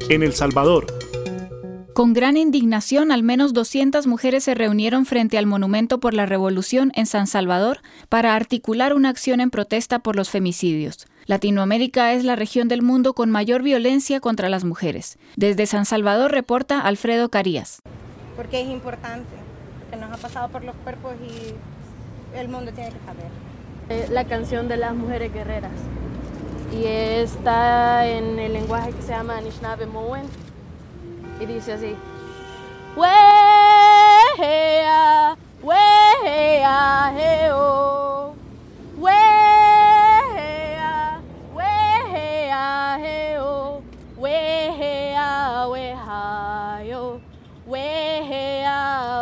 En El Salvador. Con gran indignación, al menos 200 mujeres se reunieron frente al Monumento por la Revolución en San Salvador para articular una acción en protesta por los femicidios. Latinoamérica es la región del mundo con mayor violencia contra las mujeres. Desde San Salvador reporta Alfredo Carías. Porque es importante, que nos ha pasado por los cuerpos y el mundo tiene que saber. La canción de las mujeres guerreras. Y está en el lenguaje que se llama Anishinaabe-Mowen. Y dice así: Wehea, wehea, heo. Wehea, wehea, heo. Wehea, wehayo. Wehea,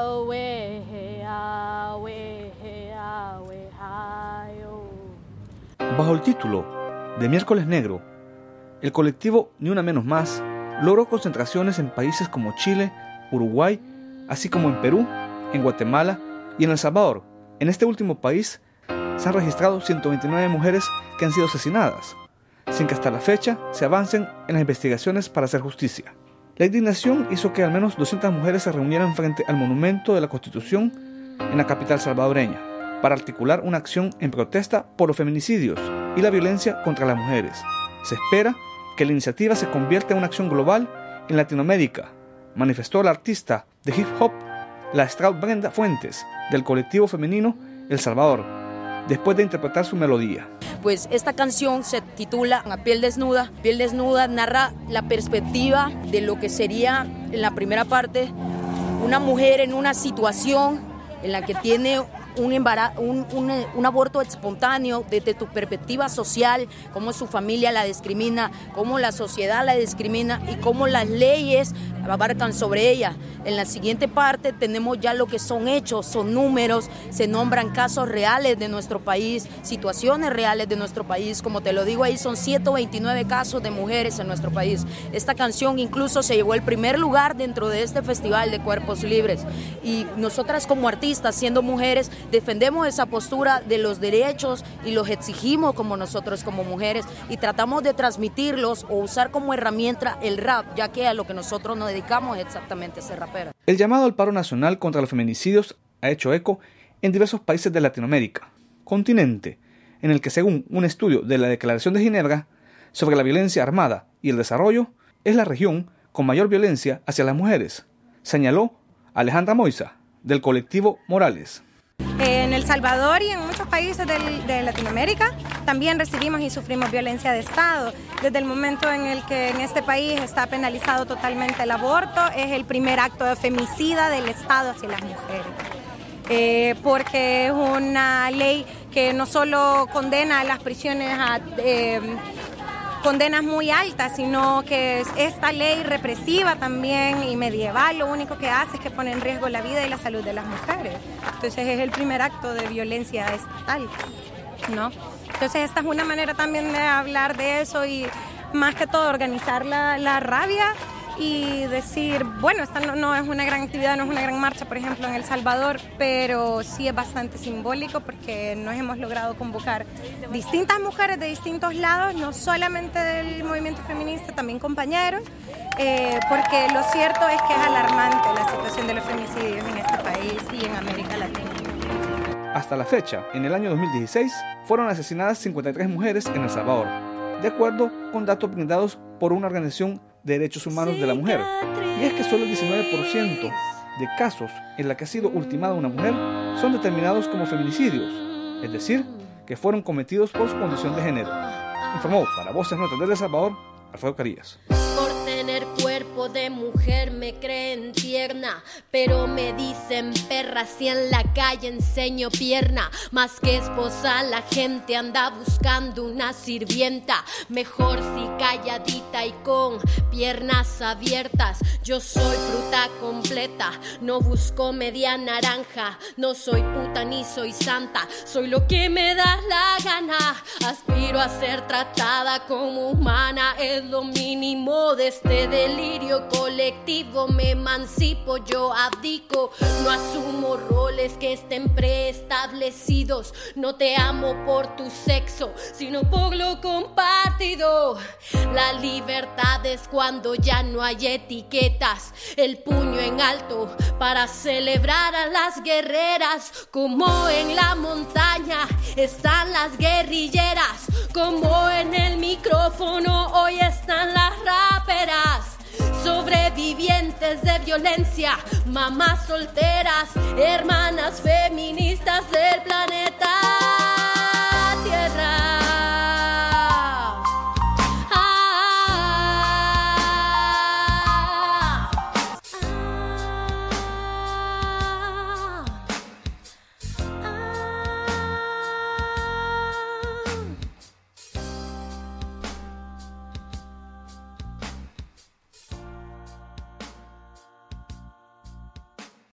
wehea, wehea, wehayo. Bajo el título de Miércoles Negro, el colectivo Ni Una Menos Más logró concentraciones en países como Chile, Uruguay, así como en Perú, en Guatemala y en El Salvador. En este último país se han registrado 129 mujeres que han sido asesinadas, sin que hasta la fecha se avancen en las investigaciones para hacer justicia. La indignación hizo que al menos 200 mujeres se reunieran frente al Monumento de la Constitución en la capital salvadoreña para articular una acción en protesta por los feminicidios y la violencia contra las mujeres. Se espera que la iniciativa se convierta en una acción global en Latinoamérica, manifestó la artista de hip hop, la Stroud Brenda Fuentes, del colectivo femenino El Salvador, después de interpretar su melodía. Pues esta canción se titula A Piel Desnuda. Piel Desnuda narra la perspectiva de lo que sería, en la primera parte, una mujer en una situación en la que tiene un aborto espontáneo desde tu perspectiva social, cómo su familia la discrimina, cómo la sociedad la discrimina y cómo las leyes abarcan sobre ella. En la siguiente parte tenemos ya lo que son hechos, son números, se nombran casos reales de nuestro país, situaciones reales de nuestro país. Como te lo digo ahí, son 129 casos de mujeres en nuestro país. Esta canción incluso se llevó el primer lugar dentro de este festival de Cuerpos Libres. Y nosotras como artistas, siendo mujeres, defendemos esa postura de los derechos y los exigimos como nosotros como mujeres y tratamos de transmitirlos o usar como herramienta el rap, ya que a lo que nosotros nos dedicamos es exactamente ser rapera. El llamado al paro nacional contra los feminicidios ha hecho eco en diversos países de Latinoamérica, continente en el que, según un estudio de la Declaración de Ginebra sobre la violencia armada y el desarrollo, es la región con mayor violencia hacia las mujeres, señaló Alejandra Moisa, del colectivo Morales. En El Salvador y en muchos países de Latinoamérica también recibimos y sufrimos violencia de Estado. Desde el momento en el que en este país está penalizado totalmente el aborto, es el primer acto de femicida del Estado hacia las mujeres. Porque es una ley que no solo condena a las prisiones a condenas muy altas, sino que esta ley represiva también y medieval lo único que hace es que pone en riesgo la vida y la salud de las mujeres. Entonces es el primer acto de violencia estatal, ¿no? Entonces esta es una manera también de hablar de eso y más que todo organizar la rabia y decir, bueno, esta no es una gran actividad, no es una gran marcha, por ejemplo, en El Salvador, pero sí es bastante simbólico porque nos hemos logrado convocar distintas mujeres de distintos lados, no solamente del movimiento feminista, también compañeros, porque lo cierto es que es alarmante la situación de los femicidios en este país y en América Latina. Hasta la fecha, en el año 2016, fueron asesinadas 53 mujeres en El Salvador, de acuerdo con datos brindados por una organización de derechos humanos de la mujer. Y es que solo el 19% de casos en la que ha sido ultimada una mujer son determinados como feminicidios, es decir, que fueron cometidos por su condición de género. Informó para Voces Notas de El Salvador, Alfredo Carías. Por tener cuerpo de mujer me creen tierna, pero me dicen perra si en la calle enseño pierna. Más que esposa la gente anda buscando una sirvienta, mejor si calladita y con piernas abiertas. Yo soy fruta completa, no busco media naranja, no soy puta ni soy santa, soy lo que me da la gana. Aspiro a ser tratada como humana, es lo mínimo de esta este delirio colectivo me emancipo, yo abdico. No asumo roles que estén preestablecidos. No te amo por tu sexo, sino por lo compartido. La libertad es cuando ya no hay etiquetas. El puño en alto para celebrar a las guerreras. Como en la montaña están las guerrilleras, como en el micrófono hoy están las raperas. Sobrevivientes de violencia, mamás solteras, hermanas feministas del planeta.